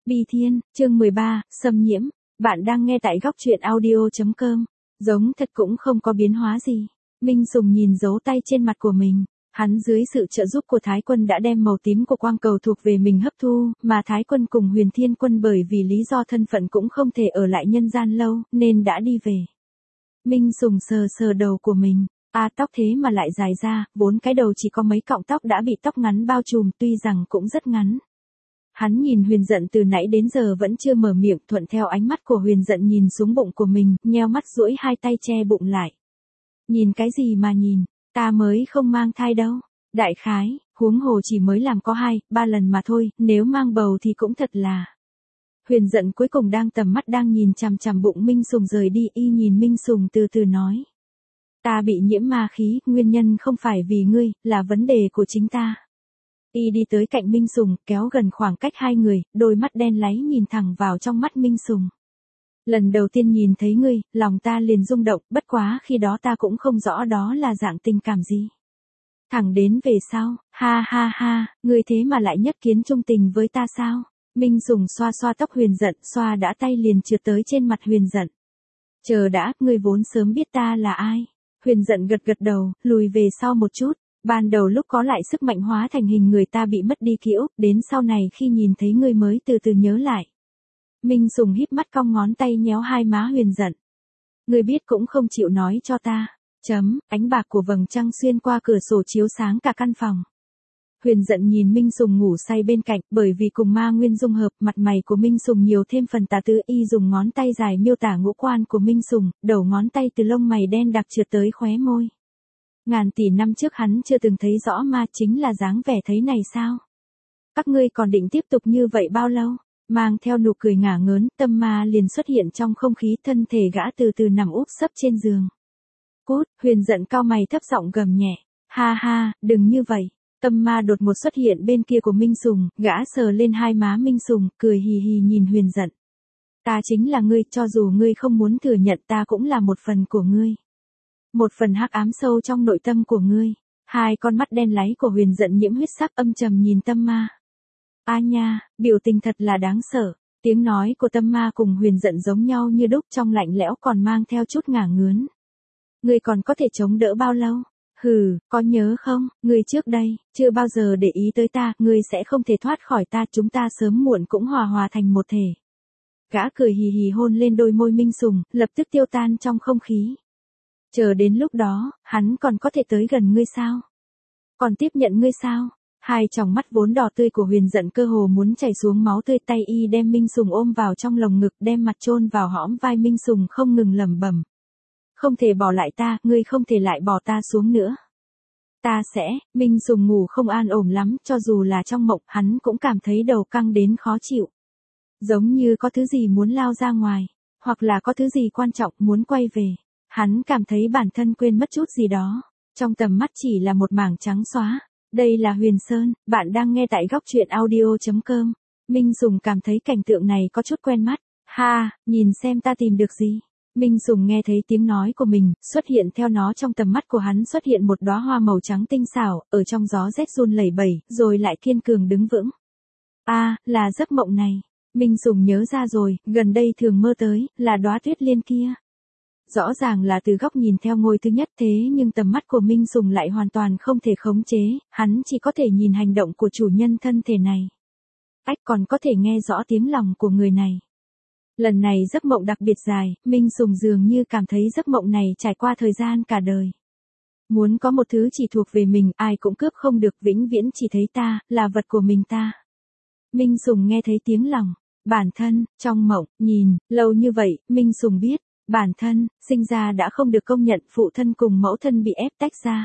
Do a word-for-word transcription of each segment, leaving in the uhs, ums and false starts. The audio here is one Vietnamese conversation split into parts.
Bi Thiên, chương mười ba, xâm nhiễm. Bạn đang nghe tại góc truyện audio.com. Giống thật cũng không có biến hóa gì. Minh Sùng nhìn dấu tay trên mặt của mình. Hắn dưới sự trợ giúp của Thái Quân đã đem màu tím của quang cầu thuộc về mình hấp thu, mà Thái Quân cùng Huyền Thiên Quân bởi vì lý do thân phận cũng không thể ở lại nhân gian lâu, nên đã đi về. Minh Sùng sờ sờ đầu của mình. À, tóc thế mà lại dài ra, vốn cái đầu chỉ có mấy cọng tóc đã bị tóc ngắn bao trùm, tuy rằng cũng rất ngắn. Hắn nhìn Huyền Dận từ nãy đến giờ vẫn chưa mở miệng, thuận theo ánh mắt của Huyền Dận nhìn xuống bụng của mình, nheo mắt duỗi hai tay che bụng lại. Nhìn cái gì mà nhìn, ta mới không mang thai đâu. Đại khái, huống hồ chỉ mới làm có hai, ba lần mà thôi, nếu mang bầu thì cũng thật là. Huyền Dận cuối cùng đang tầm mắt đang nhìn chằm chằm bụng Minh Sùng rời đi, y nhìn Minh Sùng từ từ nói. Ta bị nhiễm ma khí, nguyên nhân không phải vì ngươi, là vấn đề của chính ta. Y đi tới cạnh Minh Sùng, kéo gần khoảng cách hai người, đôi mắt đen láy nhìn thẳng vào trong mắt Minh Sùng. Lần đầu tiên nhìn thấy ngươi, lòng ta liền rung động, bất quá khi đó ta cũng không rõ đó là dạng tình cảm gì. Thẳng đến về sau, ha ha ha, ngươi thế mà lại nhất kiến trung tình với ta sao? Minh Sùng xoa xoa tóc Huyền Dận, xoa đã tay liền trượt tới trên mặt Huyền Dận. Chờ đã, ngươi vốn sớm biết ta là ai. Huyền Dận gật gật đầu, lùi về sau một chút. Ban đầu lúc có lại sức mạnh hóa thành hình người ta bị mất đi ký ức, đến sau này khi nhìn thấy ngươi mới từ từ nhớ lại. Minh Sùng híp mắt cong ngón tay nhéo hai má Huyền Dận. Ngươi biết cũng không chịu nói cho ta. Chấm, ánh bạc của vầng trăng xuyên qua cửa sổ chiếu sáng cả căn phòng. Huyền Dận nhìn Minh Sùng ngủ say bên cạnh, bởi vì cùng ma nguyên dung hợp, mặt mày của Minh Sùng nhiều thêm phần tà tứ, y dùng ngón tay dài miêu tả ngũ quan của Minh Sùng, đầu ngón tay từ lông mày đen đặc trượt tới khóe môi. Ngàn tỷ năm trước hắn chưa từng thấy rõ ma, chính là dáng vẻ thấy này sao? Các ngươi còn định tiếp tục như vậy bao lâu? Mang theo nụ cười ngả ngớn, tâm ma liền xuất hiện trong không khí, thân thể gã từ từ nằm úp sấp trên giường. Cút, Huyền Dận cau mày thấp giọng gầm nhẹ. Ha ha, đừng như vậy. Tâm ma đột ngột xuất hiện bên kia của Minh Sùng, gã sờ lên hai má Minh Sùng, cười hì hì nhìn Huyền Dận. Ta chính là ngươi, cho dù ngươi không muốn thừa nhận, ta cũng là một phần của ngươi. Một phần hắc ám sâu trong nội tâm của ngươi. Hai con mắt đen láy của Huyền Dận nhiễm huyết sắc âm trầm nhìn tâm ma. A nha, biểu tình thật là đáng sợ. Tiếng nói của tâm ma cùng Huyền Dận giống nhau như đúc, trong lạnh lẽo còn mang theo chút ngả ngớn. Ngươi còn có thể chống đỡ bao lâu? Hừ, có nhớ không, ngươi trước đây, chưa bao giờ để ý tới ta, ngươi sẽ không thể thoát khỏi ta, chúng ta sớm muộn cũng hòa hòa thành một thể. Gã cười hì hì hôn lên đôi môi Minh Sùng, lập tức tiêu tan trong không khí. Chờ đến lúc đó, hắn còn có thể tới gần ngươi sao? Còn tiếp nhận ngươi sao? Hai tròng mắt vốn đỏ tươi của Huyền Dận cơ hồ muốn chảy xuống máu tươi, tay y đem Minh Sùng ôm vào trong lồng ngực, đem mặt chôn vào hõm vai Minh Sùng, không ngừng lẩm bẩm. Không thể bỏ lại ta, ngươi không thể lại bỏ ta xuống nữa. Ta sẽ, Minh Sùng ngủ không an ổn lắm, cho dù là trong mộng, hắn cũng cảm thấy đầu căng đến khó chịu. Giống như có thứ gì muốn lao ra ngoài, hoặc là có thứ gì quan trọng muốn quay về. Hắn cảm thấy bản thân quên mất chút gì đó. Trong tầm mắt chỉ là một mảng trắng xóa. Đây là Huyền Sơn, bạn đang nghe tại góc truyện audio.com. Minh Sùng cảm thấy cảnh tượng này có chút quen mắt. Ha, nhìn xem ta tìm được gì. Minh Sùng nghe thấy tiếng nói của mình, xuất hiện theo nó trong tầm mắt của hắn xuất hiện một đóa hoa màu trắng tinh xảo, ở trong gió rét run lẩy bẩy, rồi lại kiên cường đứng vững. A, à, là giấc mộng này. Minh Sùng nhớ ra rồi, gần đây thường mơ tới, là đóa tuyết liên kia. Rõ ràng là từ góc nhìn theo ngôi thứ nhất, thế nhưng tầm mắt của Minh Sùng lại hoàn toàn không thể khống chế, hắn chỉ có thể nhìn hành động của chủ nhân thân thể này. Ách, còn có thể nghe rõ tiếng lòng của người này. Lần này giấc mộng đặc biệt dài, Minh Sùng dường như cảm thấy giấc mộng này trải qua thời gian cả đời. Muốn có một thứ chỉ thuộc về mình, ai cũng cướp không được, vĩnh viễn chỉ thấy ta, là vật của mình ta. Minh Sùng nghe thấy tiếng lòng, bản thân, trong mộng, nhìn, lâu như vậy, Minh Sùng biết. Bản thân, sinh ra đã không được công nhận, phụ thân cùng mẫu thân bị ép tách ra.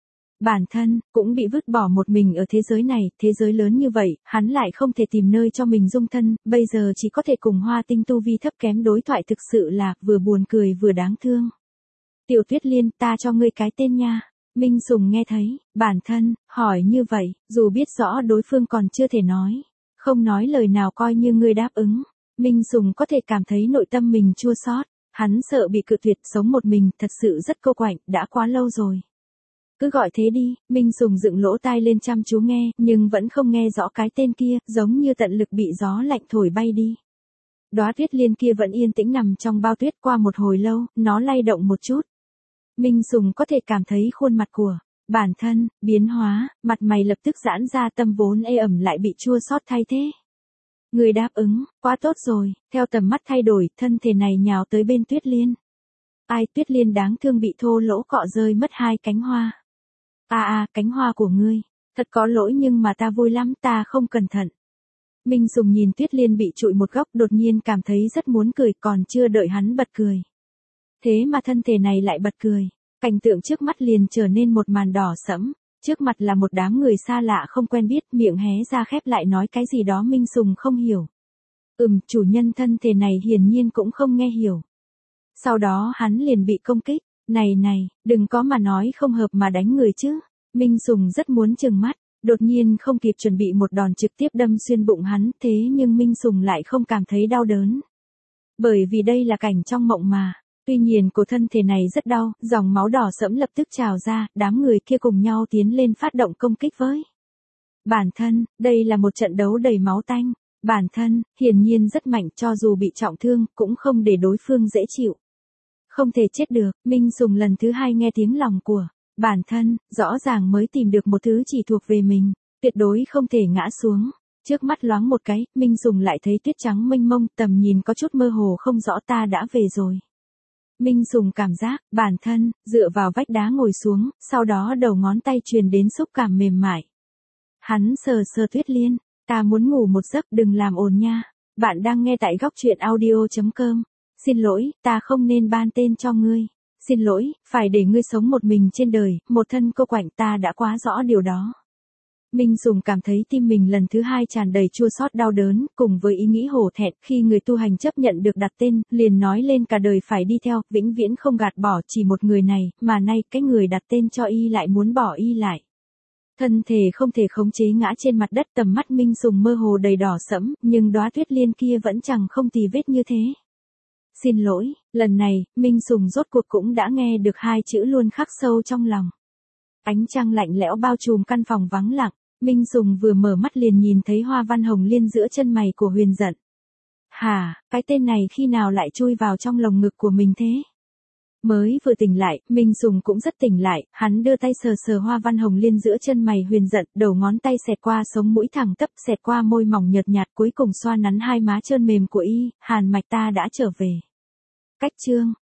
Bản thân, cũng bị vứt bỏ một mình ở thế giới này, thế giới lớn như vậy, hắn lại không thể tìm nơi cho mình dung thân, bây giờ chỉ có thể cùng Hoa Tinh tu vi thấp kém đối thoại, thực sự là, vừa buồn cười vừa đáng thương. Tiểu Tuyết Liên, ta cho ngươi cái tên nha. Minh Sùng nghe thấy, bản thân, hỏi như vậy, dù biết rõ đối phương còn chưa thể nói. Không nói lời nào coi như ngươi đáp ứng. Minh Sùng có thể cảm thấy nội tâm mình chua xót. Hắn sợ bị cự tuyệt, sống một mình, thật sự rất cô quạnh, đã quá lâu rồi. Cứ gọi thế đi, Minh Sùng dựng lỗ tai lên chăm chú nghe, nhưng vẫn không nghe rõ cái tên kia, giống như tận lực bị gió lạnh thổi bay đi. Đóa tuyết liên kia vẫn yên tĩnh nằm trong bao tuyết qua một hồi lâu, nó lay động một chút. Minh Sùng có thể cảm thấy khuôn mặt của bản thân biến hóa, mặt mày lập tức giãn ra, tâm vốn ê ẩm lại bị chua xót thay thế. Người đáp ứng, quá tốt rồi, theo tầm mắt thay đổi, thân thể này nhào tới bên Tuyết Liên. Ai, Tuyết Liên đáng thương bị thô lỗ cọ rơi mất hai cánh hoa. À à, cánh hoa của ngươi, thật có lỗi nhưng mà ta vui lắm, ta không cẩn thận. Minh Sùng nhìn Tuyết Liên bị trụi một góc, đột nhiên cảm thấy rất muốn cười, còn chưa đợi hắn bật cười. Thế mà thân thể này lại bật cười, cảnh tượng trước mắt liền trở nên một màn đỏ sẫm. Trước mặt là một đám người xa lạ không quen biết, miệng hé ra khép lại nói cái gì đó Minh Sùng không hiểu. Ừm, chủ nhân thân thể này hiển nhiên cũng không nghe hiểu. Sau đó hắn liền bị công kích. Này này, đừng có mà nói không hợp mà đánh người chứ. Minh Sùng rất muốn trừng mắt, đột nhiên không kịp chuẩn bị một đòn trực tiếp đâm xuyên bụng hắn, thế nhưng Minh Sùng lại không cảm thấy đau đớn. Bởi vì đây là cảnh trong mộng mà. Tuy nhiên cổ thân thể này rất đau, dòng máu đỏ sẫm lập tức trào ra, đám người kia cùng nhau tiến lên phát động công kích với bản thân. Đây là một trận đấu đầy máu tanh. Bản thân, hiển nhiên rất mạnh, cho dù bị trọng thương, cũng không để đối phương dễ chịu. Không thể chết được, Minh Sùng lần thứ hai nghe tiếng lòng của bản thân, rõ ràng mới tìm được một thứ chỉ thuộc về mình, tuyệt đối không thể ngã xuống. Trước mắt loáng một cái, Minh Sùng lại thấy tuyết trắng mênh mông, tầm nhìn có chút mơ hồ không rõ, ta đã về rồi. Minh Sùng cảm giác, bản thân, dựa vào vách đá ngồi xuống, sau đó đầu ngón tay truyền đến xúc cảm mềm mại. Hắn sờ sờ Tuyết Liên, ta muốn ngủ một giấc, đừng làm ồn nha. Bạn đang nghe tại góc truyện audio chấm com. Xin lỗi, ta không nên ban tên cho ngươi. Xin lỗi, phải để ngươi sống một mình trên đời, một thân cô quạnh, ta đã quá rõ điều đó. Minh Sùng cảm thấy tim mình lần thứ hai tràn đầy chua xót đau đớn, cùng với ý nghĩ hổ thẹn khi người tu hành chấp nhận được đặt tên, liền nói lên cả đời phải đi theo, vĩnh viễn không gạt bỏ chỉ một người này, mà nay cái người đặt tên cho y lại muốn bỏ y lại. Thân thể không thể khống chế ngã trên mặt đất, tầm mắt Minh Sùng mơ hồ đầy đỏ sẫm, nhưng đóa tuyết liên kia vẫn chẳng không tì vết như thế. Xin lỗi, lần này, Minh Sùng rốt cuộc cũng đã nghe được hai chữ luôn khắc sâu trong lòng. Ánh trăng lạnh lẽo bao trùm căn phòng vắng lặng. Minh Sùng vừa mở mắt liền nhìn thấy hoa văn hồng liên giữa chân mày của Huyền Dận. Hả, cái tên này khi nào lại chui vào trong lồng ngực của mình thế? Mới vừa tỉnh lại, Minh Sùng cũng rất tỉnh lại, hắn đưa tay sờ sờ hoa văn hồng liên giữa chân mày Huyền Dận, đầu ngón tay xẹt qua sống mũi thẳng tắp, xẹt qua môi mỏng nhợt nhạt, cuối cùng xoa nắn hai má trơn mềm của y, Hàn Mạch ta đã trở về. Cách chương